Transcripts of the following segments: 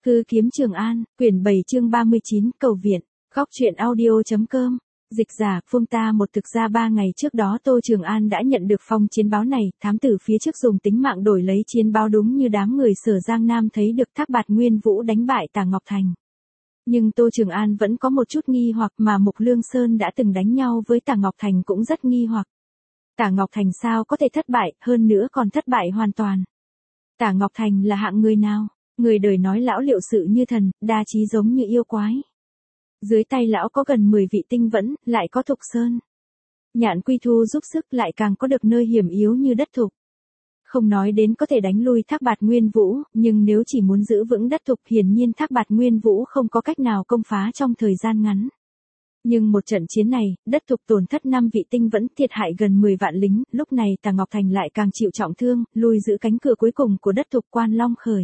Hư kiếm Trường An, quyển 7 chương 39, cầu viện, góc truyện audio.com. Dịch giả, Phương ta một thực ra 3 ngày trước đó Tô Trường An đã nhận được phong chiến báo này, thám tử phía trước dùng tính mạng đổi lấy chiến báo đúng như đám người Sở Giang Nam thấy được Thác Bạt Nguyên Vũ đánh bại Tả Ngọc Thành. Nhưng Tô Trường An vẫn có một chút nghi hoặc mà Mục Lương Sơn đã từng đánh nhau với Tả Ngọc Thành cũng rất nghi hoặc. Tả Ngọc Thành sao có thể thất bại, hơn nữa còn thất bại hoàn toàn. Tả Ngọc Thành là hạng người nào? Người đời nói lão liệu sự như thần, đa trí giống như yêu quái. Dưới tay lão có gần 10 vị tinh vẫn, lại có Thục Sơn. Nhạn Quy Thu giúp sức lại càng có được nơi hiểm yếu như đất Thục. Không nói đến có thể đánh lui Thác Bạt Nguyên Vũ, nhưng nếu chỉ muốn giữ vững đất Thục hiển nhiên Thác Bạt Nguyên Vũ không có cách nào công phá trong thời gian ngắn. Nhưng một trận chiến này, đất Thục tổn thất 5 vị tinh vẫn, thiệt hại gần 10 vạn lính, lúc này Tả Ngọc Thành lại càng chịu trọng thương, lui giữ cánh cửa cuối cùng của đất Thục Quan Long khởi.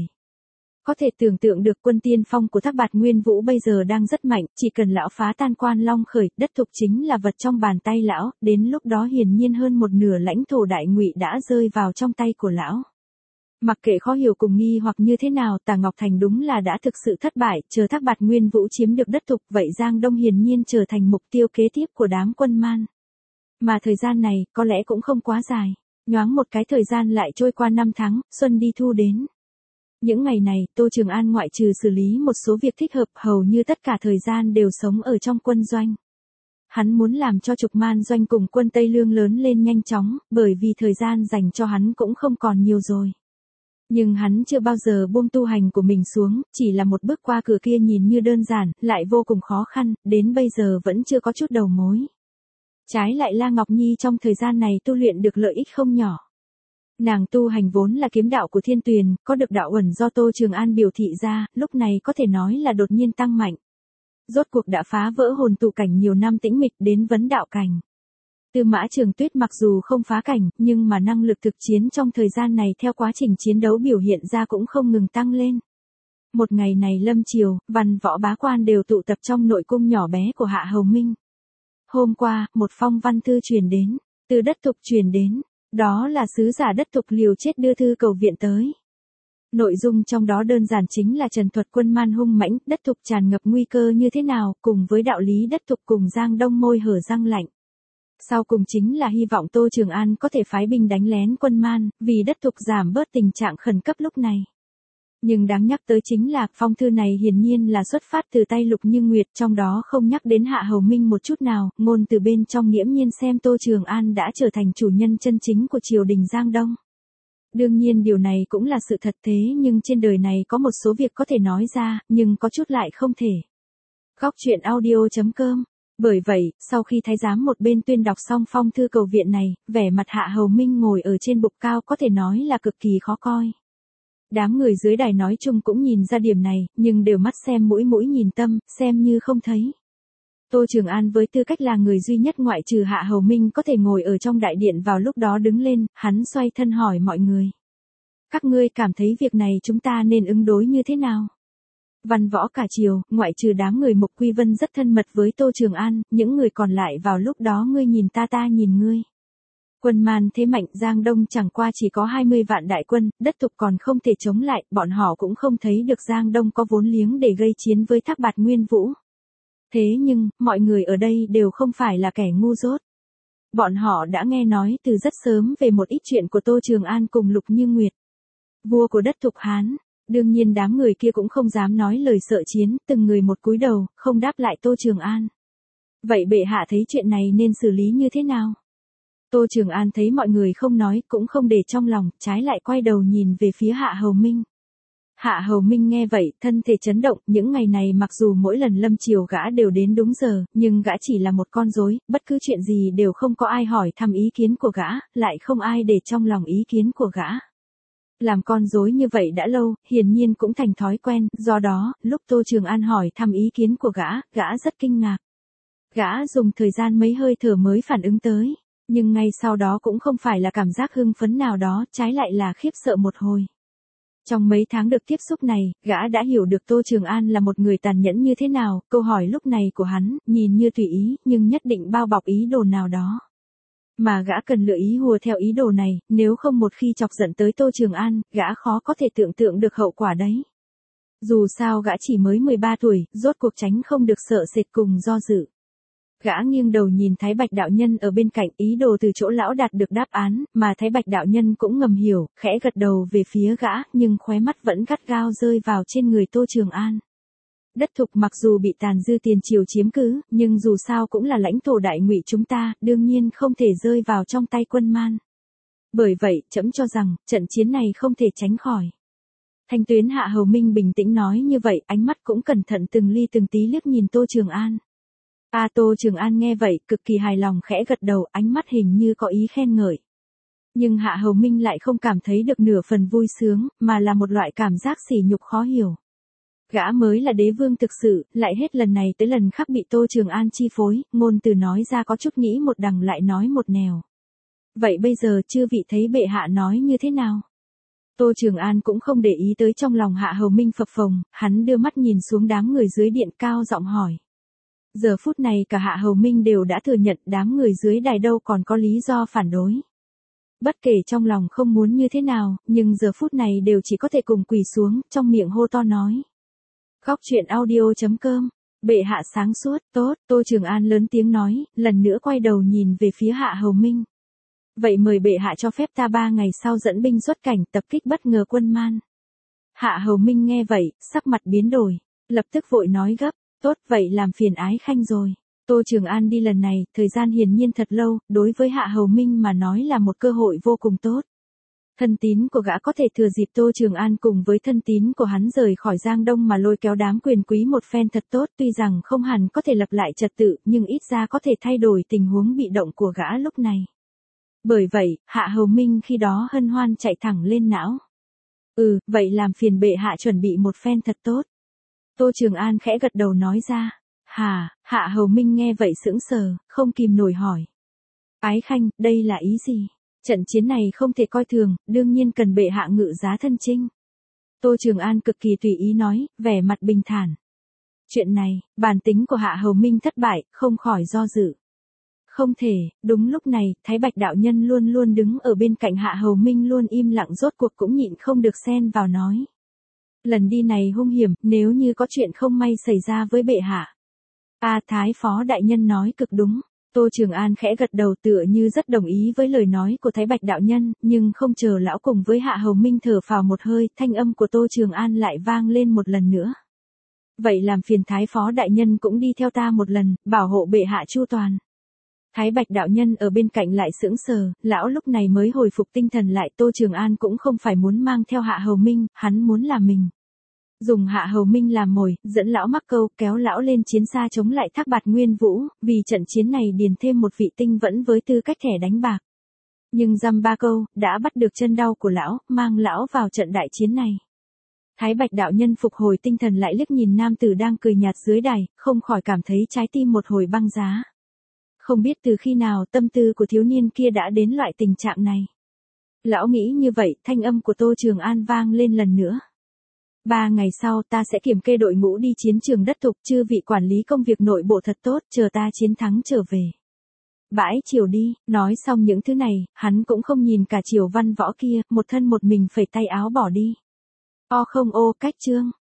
Có thể tưởng tượng được quân tiên phong của Thác Bạt Nguyên Vũ bây giờ đang rất mạnh, chỉ cần lão phá tan Quan Long khởi, đất Thục chính là vật trong bàn tay lão, đến lúc đó hiển nhiên hơn một nửa lãnh thổ Đại Ngụy đã rơi vào trong tay của lão. Mặc kệ khó hiểu cùng nghi hoặc như thế nào, Tả Ngọc Thành đúng là đã thực sự thất bại, chờ Thác Bạt Nguyên Vũ chiếm được đất Thục, vậy Giang Đông hiển nhiên trở thành mục tiêu kế tiếp của đám quân Man. Mà thời gian này, có lẽ cũng không quá dài. Nhoáng một cái thời gian lại trôi qua 5 tháng, xuân đi thu đến. Những ngày này, Tô Trường An ngoại trừ xử lý một số việc thích hợp, hầu như tất cả thời gian đều sống ở trong quân doanh. Hắn muốn làm cho Trục Man doanh cùng quân Tây Lương lớn lên nhanh chóng, bởi vì thời gian dành cho hắn cũng không còn nhiều rồi. Nhưng hắn chưa bao giờ buông tu hành của mình xuống, chỉ là một bước qua cửa kia nhìn như đơn giản, lại vô cùng khó khăn, đến bây giờ vẫn chưa có chút đầu mối. Trái lại La Ngọc Nhi trong thời gian này tu luyện được lợi ích không nhỏ. Nàng tu hành vốn là kiếm đạo của Thiên Tuyền, có được đạo ẩn do Tô Trường An biểu thị ra, lúc này có thể nói là đột nhiên tăng mạnh. Rốt cuộc đã phá vỡ hồn tụ cảnh nhiều năm tĩnh mịch đến vấn đạo cảnh. Tư Mã Trường Tuyết mặc dù không phá cảnh, nhưng mà năng lực thực chiến trong thời gian này theo quá trình chiến đấu biểu hiện ra cũng không ngừng tăng lên. Một ngày này lâm chiều, văn võ bá quan đều tụ tập trong nội cung nhỏ bé của Hạ Hầu Minh. Hôm qua, một phong văn thư truyền đến, từ đất Thục truyền đến. Đó là sứ giả đất Thục liều chết đưa thư cầu viện tới. Nội dung trong đó đơn giản chính là trần thuật quân Man hung mãnh, đất Thục tràn ngập nguy cơ như thế nào, cùng với đạo lý đất Thục cùng Giang Đông môi hở răng lạnh. Sau cùng chính là hy vọng Tô Trường An có thể phái binh đánh lén quân Man, vì đất Thục giảm bớt tình trạng khẩn cấp lúc này. Nhưng đáng nhắc tới chính là, phong thư này hiển nhiên là xuất phát từ tay Lục Như Nguyệt, trong đó không nhắc đến Hạ Hầu Minh một chút nào, ngôn từ bên trong nghiễm nhiên xem Tô Trường An đã trở thành chủ nhân chân chính của triều đình Giang Đông. Đương nhiên điều này cũng là sự thật thế nhưng trên đời này có một số việc có thể nói ra, nhưng có chút lại không thể. Góc truyện audio.com. Bởi vậy, sau khi thái giám một bên tuyên đọc xong phong thư cầu viện này, vẻ mặt Hạ Hầu Minh ngồi ở trên bục cao có thể nói là cực kỳ khó coi. Đám người dưới đài nói chung cũng nhìn ra điểm này, nhưng đều mắt xem mũi mũi nhìn tâm, xem như không thấy. Tô Trường An với tư cách là người duy nhất ngoại trừ Hạ Hầu Minh có thể ngồi ở trong đại điện vào lúc đó đứng lên, hắn xoay thân hỏi mọi người. Các ngươi cảm thấy việc này chúng ta nên ứng đối như thế nào? Văn võ cả triều, ngoại trừ đám người Mục Quy Vân rất thân mật với Tô Trường An, những người còn lại vào lúc đó ngươi nhìn ta nhìn ngươi. Quân Man thế mạnh Giang Đông chẳng qua chỉ có 20 vạn đại quân, đất Thục còn không thể chống lại, bọn họ cũng không thấy được Giang Đông có vốn liếng để gây chiến với Thác Bạt Nguyên Vũ. Thế nhưng, mọi người ở đây đều không phải là kẻ ngu dốt. Bọn họ đã nghe nói từ rất sớm về một ít chuyện của Tô Trường An cùng Lục Như Nguyệt. Vua của đất Thục Hán, đương nhiên đám người kia cũng không dám nói lời sợ chiến, từng người một cúi đầu, không đáp lại Tô Trường An. Vậy bệ hạ thấy chuyện này nên xử lý như thế nào? Tô Trường An thấy mọi người không nói, cũng không để trong lòng, trái lại quay đầu nhìn về phía Hạ Hầu Minh. Hạ Hầu Minh nghe vậy, thân thể chấn động, những ngày này mặc dù mỗi lần lâm chiều gã đều đến đúng giờ, nhưng gã chỉ là một con rối, bất cứ chuyện gì đều không có ai hỏi thăm ý kiến của gã, lại không ai để trong lòng ý kiến của gã. Làm con rối như vậy đã lâu, hiển nhiên cũng thành thói quen, do đó, lúc Tô Trường An hỏi thăm ý kiến của gã rất kinh ngạc. Gã dùng thời gian mấy hơi thở mới phản ứng tới. Nhưng ngay sau đó cũng không phải là cảm giác hưng phấn nào đó, trái lại là khiếp sợ một hồi. Trong mấy tháng được tiếp xúc này, gã đã hiểu được Tô Trường An là một người tàn nhẫn như thế nào, câu hỏi lúc này của hắn, nhìn như tùy ý, nhưng nhất định bao bọc ý đồ nào đó. Mà gã cần lựa ý hùa theo ý đồ này, nếu không một khi chọc giận tới Tô Trường An, gã khó có thể tưởng tượng được hậu quả đấy. Dù sao gã chỉ mới 13 tuổi, rốt cuộc tránh không được sợ sệt cùng do dự. Gã nghiêng đầu nhìn Thái Bạch đạo nhân ở bên cạnh, ý đồ từ chỗ lão đạt được đáp án, mà Thái Bạch đạo nhân cũng ngầm hiểu, khẽ gật đầu về phía gã, nhưng khóe mắt vẫn gắt gao rơi vào trên người Tô Trường An. Đất Thục mặc dù bị tàn dư tiền triều chiếm cứ, nhưng dù sao cũng là lãnh thổ đại Ngụy chúng ta, đương nhiên không thể rơi vào trong tay quân Man. Bởi vậy, trẫm cho rằng, trận chiến này không thể tránh khỏi. Thanh Tuyến Hạ Hầu Minh bình tĩnh nói như vậy, ánh mắt cũng cẩn thận từng ly từng tí liếc nhìn Tô Trường An. Tô Trường An nghe vậy, cực kỳ hài lòng khẽ gật đầu, ánh mắt hình như có ý khen ngợi. Nhưng Hạ Hầu Minh lại không cảm thấy được nửa phần vui sướng, mà là một loại cảm giác sỉ nhục khó hiểu. Gã mới là đế vương thực sự, lại hết lần này tới lần khác bị Tô Trường An chi phối, ngôn từ nói ra có chút nghĩ một đằng lại nói một nẻo. Vậy bây giờ chư vị thấy bệ hạ nói như thế nào? Tô Trường An cũng không để ý tới trong lòng Hạ Hầu Minh phập phồng, hắn đưa mắt nhìn xuống đám người dưới điện cao giọng hỏi. Giờ phút này cả Hạ Hầu Minh đều đã thừa nhận đám người dưới đài đâu còn có lý do phản đối. Bất kể trong lòng không muốn như thế nào, nhưng giờ phút này đều chỉ có thể cùng quỳ xuống, trong miệng hô to nói. Góc truyện audio.com, bệ hạ sáng suốt, tốt, Tô Trường An lớn tiếng nói, lần nữa quay đầu nhìn về phía Hạ Hầu Minh. Vậy mời bệ hạ cho phép ta 3 ngày sau dẫn binh xuất cảnh tập kích bất ngờ quân Man. Hạ Hầu Minh nghe vậy, sắc mặt biến đổi, lập tức vội nói gấp, tốt vậy làm phiền ái khanh rồi. Tô Trường An đi lần này, thời gian hiển nhiên thật lâu, đối với Hạ Hầu Minh mà nói là một cơ hội vô cùng tốt. Thân tín của gã có thể thừa dịp Tô Trường An cùng với thân tín của hắn rời khỏi Giang Đông mà lôi kéo đám quyền quý một phen thật tốt, tuy rằng không hẳn có thể lập lại trật tự, nhưng ít ra có thể thay đổi tình huống bị động của gã lúc này. Bởi vậy, Hạ Hầu Minh khi đó hân hoan chạy thẳng lên não. Vậy làm phiền bệ hạ chuẩn bị một phen thật tốt. Tô Trường An khẽ gật đầu nói ra. Hạ Hầu Minh nghe vậy sững sờ, không kìm nổi hỏi. Ái khanh, đây là ý gì? Trận chiến này không thể coi thường, đương nhiên cần bệ hạ ngự giá thân chinh. Tô Trường An cực kỳ tùy ý nói, vẻ mặt bình thản. Chuyện này, bản tính của Hạ Hầu Minh thất bại, không khỏi do dự. Không thể, đúng lúc này, Thái Bạch đạo nhân luôn luôn đứng ở bên cạnh Hạ Hầu Minh luôn im lặng rốt cuộc cũng nhịn không được xen vào nói. Lần đi này hung hiểm, nếu như có chuyện không may xảy ra với bệ hạ. Thái phó đại nhân nói cực đúng. Tô Trường An khẽ gật đầu tựa như rất đồng ý với lời nói của Thái Bạch đạo nhân, nhưng không chờ lão cùng với Hạ Hầu Minh thở phào một hơi, thanh âm của Tô Trường An lại vang lên một lần nữa. Vậy làm phiền Thái phó đại nhân cũng đi theo ta một lần, bảo hộ bệ hạ chu toàn. Thái Bạch đạo nhân ở bên cạnh lại sững sờ, lão lúc này mới hồi phục tinh thần lại. Tô Trường An cũng không phải muốn mang theo Hạ Hầu Minh, hắn muốn làm mình. Dùng Hạ Hầu Minh làm mồi, dẫn lão mắc câu, kéo lão lên chiến xa chống lại Thác Bạt Nguyên Vũ, vì trận chiến này điền thêm một vị tinh vẫn với tư cách thẻ đánh bạc. Nhưng dăm 3 câu, đã bắt được chân đau của lão, mang lão vào trận đại chiến này. Thái Bạch đạo nhân phục hồi tinh thần lại liếc nhìn nam tử đang cười nhạt dưới đài, không khỏi cảm thấy trái tim một hồi băng giá. Không biết từ khi nào tâm tư của thiếu niên kia đã đến loại tình trạng này. Lão nghĩ như vậy, thanh âm của Tô Trường An vang lên lần nữa. 3 ngày sau ta sẽ kiểm kê đội ngũ đi chiến trường đất Thục, chư vị quản lý công việc nội bộ thật tốt, chờ ta chiến thắng trở về. Bãi triều đi, nói xong những thứ này, hắn cũng không nhìn cả triều văn võ kia, một thân một mình phẩy tay áo bỏ đi. Cách chương.